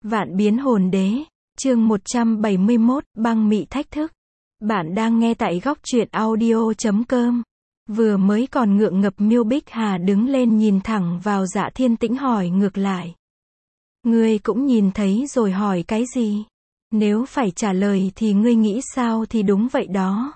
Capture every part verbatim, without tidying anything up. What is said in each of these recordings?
Vạn biến hồn đế, chương một trăm bảy mươi mốt, băng mị thách thức. Bạn đang nghe tại góc truyện audio chấm com. Vừa mới còn ngượng ngập Miêu Bích Hà đứng lên nhìn thẳng vào Dạ Thiên Tĩnh hỏi ngược lại. Ngươi cũng nhìn thấy rồi hỏi cái gì? Nếu phải trả lời thì ngươi nghĩ sao thì đúng vậy đó.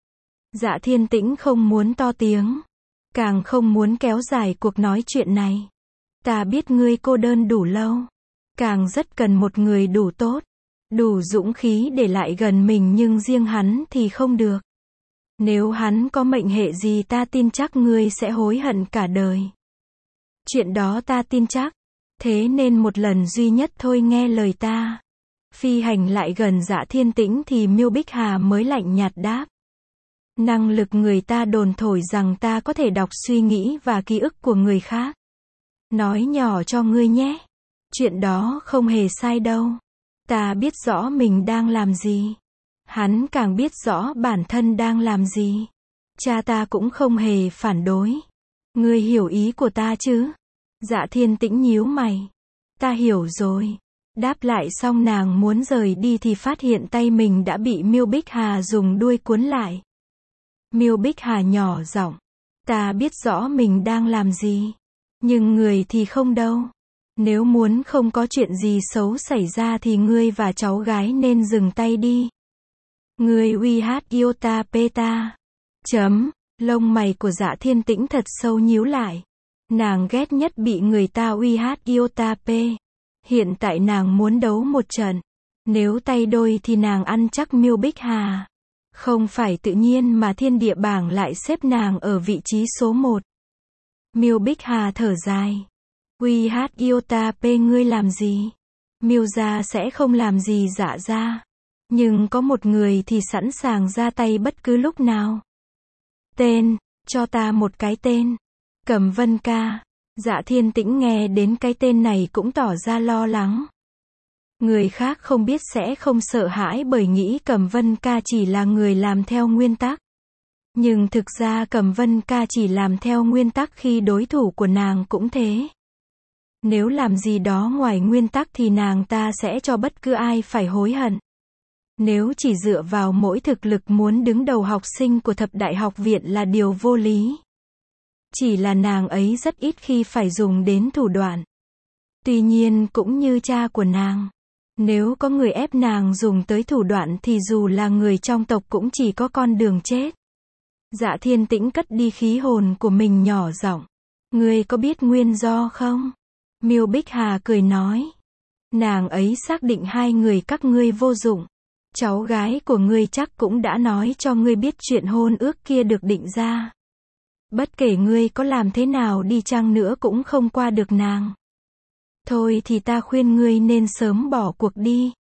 Dạ Thiên Tĩnh không muốn to tiếng, càng không muốn kéo dài cuộc nói chuyện này. Ta biết ngươi cô đơn đủ lâu, càng rất cần một người đủ tốt, đủ dũng khí để lại gần mình, nhưng riêng hắn thì không được. Nếu hắn có mệnh hệ gì ta tin chắc ngươi sẽ hối hận cả đời. Chuyện đó ta tin chắc, thế nên một lần duy nhất thôi nghe lời ta. Phi hành lại gần Dạ Thiên Tĩnh thì Miêu Bích Hà mới lạnh nhạt đáp. Năng lực người ta đồn thổi rằng ta có thể đọc suy nghĩ và ký ức của người khác. Nói nhỏ cho ngươi nhé, chuyện đó không hề sai đâu. Ta biết rõ mình đang làm gì. Hắn càng biết rõ bản thân đang làm gì. Cha ta cũng không hề phản đối. Ngươi hiểu ý của ta chứ? Dạ Thiên Tĩnh nhíu mày. Ta hiểu rồi. Đáp lại xong nàng muốn rời đi thì phát hiện tay mình đã bị Miêu Bích Hà dùng đuôi cuốn lại. Miêu Bích Hà nhỏ giọng. Ta biết rõ mình đang làm gì. Nhưng người thì không đâu. Nếu muốn không có chuyện gì xấu xảy ra thì ngươi và cháu gái nên dừng tay đi. Ngươi uy hát yêu ta pê ta. Chấm, lông mày của Dạ Thiên Tĩnh thật sâu nhíu lại. Nàng ghét nhất bị người ta uy hát yêu ta pê. Hiện tại nàng muốn đấu một trận. Nếu tay đôi thì nàng ăn chắc Miêu Bích Hà. Không phải tự nhiên mà thiên địa bảng lại xếp nàng ở vị trí số một. Miêu Bích Hà thở dài. Uy hát yêu ta pê ngươi làm gì? Miêu gia sẽ không làm gì Dạ gia. Nhưng có một người thì sẵn sàng ra tay bất cứ lúc nào. Tên, cho ta một cái tên. Cẩm Vân ca. Dạ Thiên Tĩnh nghe đến cái tên này cũng tỏ ra lo lắng. Người khác không biết sẽ không sợ hãi bởi nghĩ Cẩm Vân ca chỉ là người làm theo nguyên tắc. Nhưng thực ra Cẩm Vân ca chỉ làm theo nguyên tắc khi đối thủ của nàng cũng thế. Nếu làm gì đó ngoài nguyên tắc thì nàng ta sẽ cho bất cứ ai phải hối hận. Nếu chỉ dựa vào mỗi thực lực muốn đứng đầu học sinh của thập đại học viện là điều vô lý. Chỉ là nàng ấy rất ít khi phải dùng đến thủ đoạn. Tuy nhiên cũng như cha của nàng. Nếu có người ép nàng dùng tới thủ đoạn thì dù là người trong tộc cũng chỉ có con đường chết. Dạ Thiên Tĩnh cất đi khí hồn của mình nhỏ giọng. Ngươi có biết nguyên do không? Miêu Bích Hà cười nói. Nàng ấy xác định hai người các ngươi vô dụng. Cháu gái của ngươi chắc cũng đã nói cho ngươi biết chuyện hôn ước kia được định ra. Bất kể ngươi có làm thế nào đi chăng nữa cũng không qua được nàng. Thôi thì ta khuyên ngươi nên sớm bỏ cuộc đi.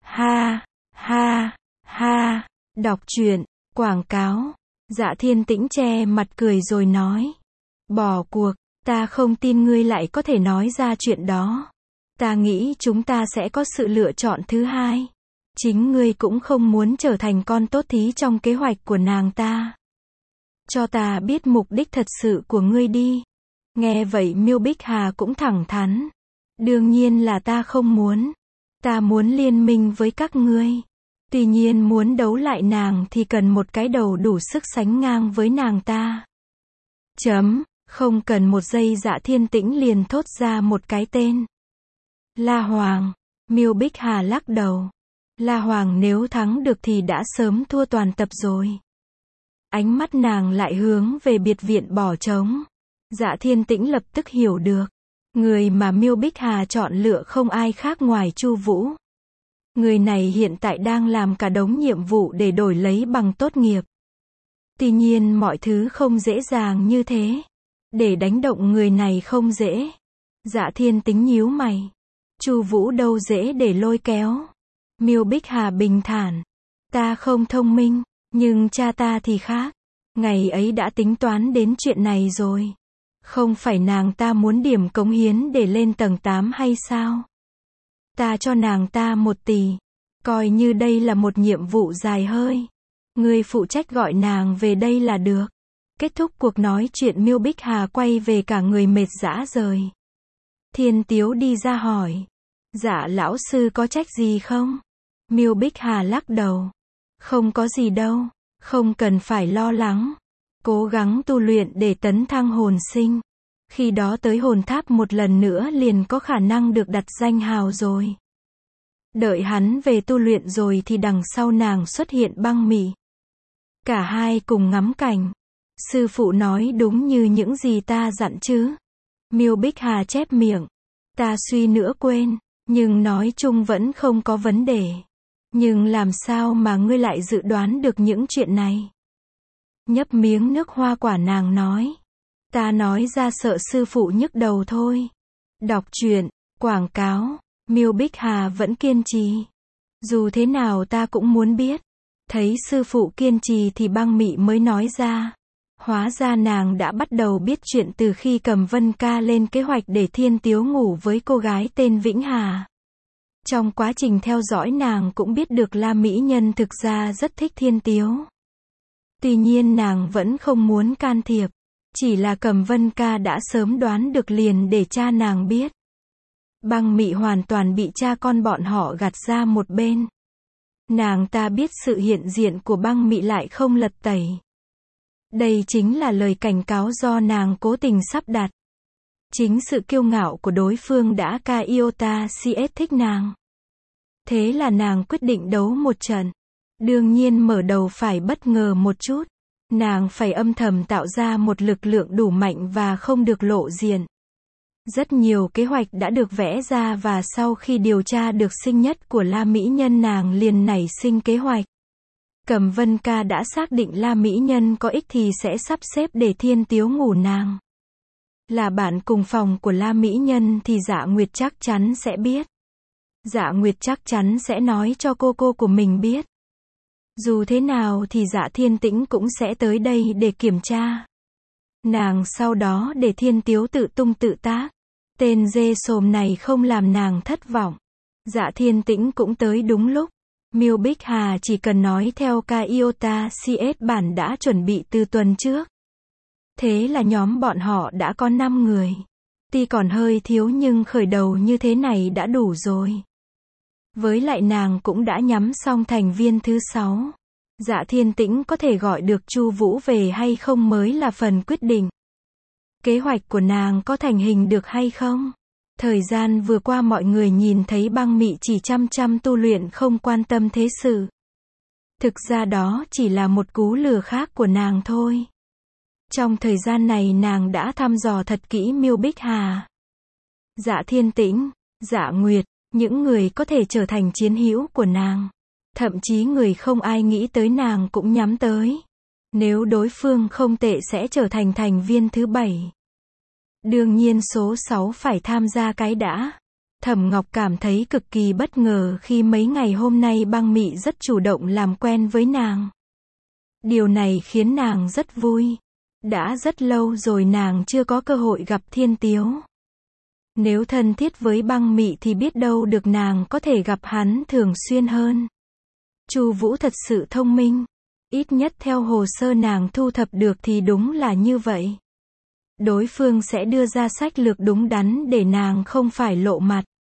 Ha, ha, ha. Đọc truyện, quảng cáo. Dạ Thiên Tĩnh che mặt cười rồi nói. Bỏ cuộc, ta không tin ngươi lại có thể nói ra chuyện đó. Ta nghĩ chúng ta sẽ có sự lựa chọn thứ hai. Chính ngươi cũng không muốn trở thành con tốt thí trong kế hoạch của nàng ta. Cho ta biết mục đích thật sự của ngươi đi. Nghe vậy Miêu Bích Hà cũng thẳng thắn. Đương nhiên là ta không muốn. Ta muốn liên minh với các ngươi. Tuy nhiên muốn đấu lại nàng thì cần một cái đầu đủ sức sánh ngang với nàng ta. Chấm, không cần một giây Dạ Thiên Tĩnh liền thốt ra một cái tên. La Hoàng. Miêu Bích Hà lắc đầu. La Hoàng nếu thắng được thì đã sớm thua toàn tập rồi. Ánh mắt nàng lại hướng về biệt viện bỏ trống. Dạ Thiên Tĩnh lập tức hiểu được. Người mà Miêu Bích Hà chọn lựa không ai khác ngoài Chu Vũ. Người này hiện tại đang làm cả đống nhiệm vụ để đổi lấy bằng tốt nghiệp. Tuy nhiên mọi thứ không dễ dàng như thế. Để đánh động người này không dễ. Dạ Thiên Tĩnh nhíu mày. Chu Vũ đâu dễ để lôi kéo. Miêu Bích Hà bình thản. Ta không thông minh, nhưng cha ta thì khác. Ngày ấy đã tính toán đến chuyện này rồi. Không phải nàng ta muốn điểm cống hiến để lên tầng tám hay sao? Ta cho nàng ta một tỷ. Coi như đây là một nhiệm vụ dài hơi. Ngươi phụ trách gọi nàng về đây là được. Kết thúc cuộc nói chuyện Miêu Bích Hà quay về cả người mệt rã rời. Thiên Tiếu đi ra hỏi. Dạ lão sư có trách gì không? Miêu Bích Hà lắc đầu. Không có gì đâu, không cần phải lo lắng. Cố gắng tu luyện để tấn thăng hồn sinh. Khi đó tới hồn tháp một lần nữa liền có khả năng được đặt danh hào rồi. Đợi hắn về tu luyện rồi thì đằng sau nàng xuất hiện Băng Mị. Cả hai cùng ngắm cảnh. Sư phụ nói đúng như những gì ta dặn chứ? Miêu Bích Hà chép miệng. Ta suy nữa quên, nhưng nói chung vẫn không có vấn đề. Nhưng làm sao mà ngươi lại dự đoán được những chuyện này? Nhấp miếng nước hoa quả nàng nói. Ta nói ra sợ sư phụ nhức đầu thôi. Đọc truyện, quảng cáo, Miêu Bích Hà vẫn kiên trì. Dù thế nào ta cũng muốn biết. Thấy sư phụ kiên trì thì Băng Mị mới nói ra. Hóa ra nàng đã bắt đầu biết chuyện từ khi Cầm Vân Ca lên kế hoạch để Thiên Tiếu ngủ với cô gái tên Vĩnh Hà. Trong quá trình theo dõi nàng cũng biết được La Mỹ Nhân thực ra rất thích Thiên Tiếu. Tuy nhiên nàng vẫn không muốn can thiệp. Chỉ là Cầm Vân Ca đã sớm đoán được liền để cha nàng biết. Băng Mị hoàn toàn bị cha con bọn họ gạt ra một bên. Nàng ta biết sự hiện diện của Băng Mị lại không lật tẩy. Đây chính là lời cảnh cáo do nàng cố tình sắp đặt. Chính sự kiêu ngạo của đối phương đã ca Iota xê ét thích nàng. Thế là nàng quyết định đấu một trận. Đương nhiên mở đầu phải bất ngờ một chút. Nàng phải âm thầm tạo ra một lực lượng đủ mạnh và không được lộ diện. Rất nhiều kế hoạch đã được vẽ ra và sau khi điều tra được sinh nhất của La Mỹ Nhân nàng liền nảy sinh kế hoạch. Cầm Vân Ca đã xác định La Mỹ Nhân có ích thì sẽ sắp xếp để Thiên Tiếu ngủ nàng. Là bạn cùng phòng của La Mỹ Nhân thì Dạ Nguyệt chắc chắn sẽ biết. Dạ Nguyệt chắc chắn sẽ nói cho cô cô của mình biết. Dù thế nào thì Dạ Thiên Tĩnh cũng sẽ tới đây để kiểm tra. Nàng sau đó để Thiên Tiếu tự tung tự tác. Tên dê sồm này không làm nàng thất vọng. Dạ Thiên Tĩnh cũng tới đúng lúc. Miêu Bích Hà chỉ cần nói theo ca Iota xê ét bản đã chuẩn bị từ tuần trước. Thế là nhóm bọn họ đã có năm người. Tuy còn hơi thiếu nhưng khởi đầu như thế này đã đủ rồi. Với lại nàng cũng đã nhắm xong thành viên thứ sáu. Dạ Thiên Tĩnh có thể gọi được Chu Vũ về hay không mới là phần quyết định. Kế hoạch của nàng có thành hình được hay không? Thời gian vừa qua mọi người nhìn thấy Băng Mị chỉ chăm chăm tu luyện không quan tâm thế sự. Thực ra đó chỉ là một cú lừa khác của nàng thôi. Trong thời gian này nàng đã thăm dò thật kỹ Miêu Bích Hà. Dạ Thiên Tĩnh, Dạ Nguyệt, những người có thể trở thành chiến hữu của nàng. Thậm chí người không ai nghĩ tới nàng cũng nhắm tới. Nếu đối phương không tệ sẽ trở thành thành viên thứ bảy. Đương nhiên số sáu phải tham gia cái đã. Thẩm Ngọc cảm thấy cực kỳ bất ngờ khi mấy ngày hôm nay Băng Mị rất chủ động làm quen với nàng. Điều này khiến nàng rất vui. Đã rất lâu rồi nàng chưa có cơ hội gặp Thiên Tiếu. Nếu thân thiết với Băng Mị thì biết đâu được nàng có thể gặp hắn thường xuyên hơn. Chu Vũ thật sự thông minh. Ít nhất theo hồ sơ nàng thu thập được thì đúng là như vậy. Đối phương sẽ đưa ra sách lược đúng đắn để nàng không phải lộ mặt.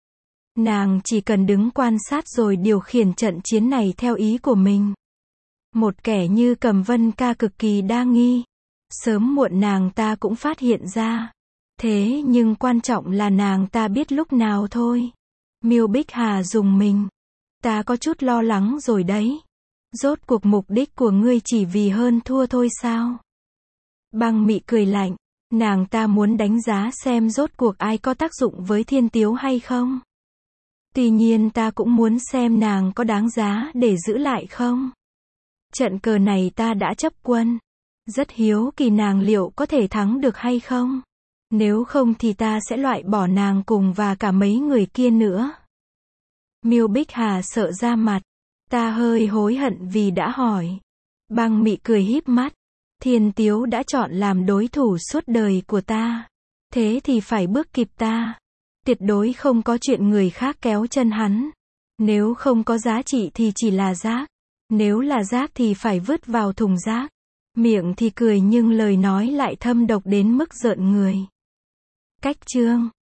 Nàng chỉ cần đứng quan sát rồi điều khiển trận chiến này theo ý của mình. Một kẻ như Cầm Vân Ca cực kỳ đa nghi. Sớm muộn nàng ta cũng phát hiện ra. Thế nhưng quan trọng là nàng ta biết lúc nào thôi. Miêu Bích Hà dùng mình. Ta có chút lo lắng rồi đấy. Rốt cuộc mục đích của ngươi chỉ vì hơn thua thôi sao? Băng Mị cười lạnh. Nàng ta muốn đánh giá xem rốt cuộc ai có tác dụng với Thiên Tiếu hay không. Tuy nhiên ta cũng muốn xem nàng có đáng giá để giữ lại không. Trận cờ này ta đã chấp quân. Rất hiếu kỳ nàng liệu có thể thắng được hay không. Nếu không thì ta sẽ loại bỏ nàng cùng và cả mấy người kia nữa. Miêu Bích Hà sợ ra mặt. Ta hơi hối hận vì đã hỏi. Băng Mị cười híp mắt. Thiên Tiếu đã chọn làm đối thủ suốt đời của ta. Thế thì phải bước kịp ta. Tuyệt đối không có chuyện người khác kéo chân hắn. Nếu không có giá trị thì chỉ là rác. Nếu là rác thì phải vứt vào thùng rác. Miệng thì cười nhưng lời nói lại thâm độc đến mức rợn người. Cách chương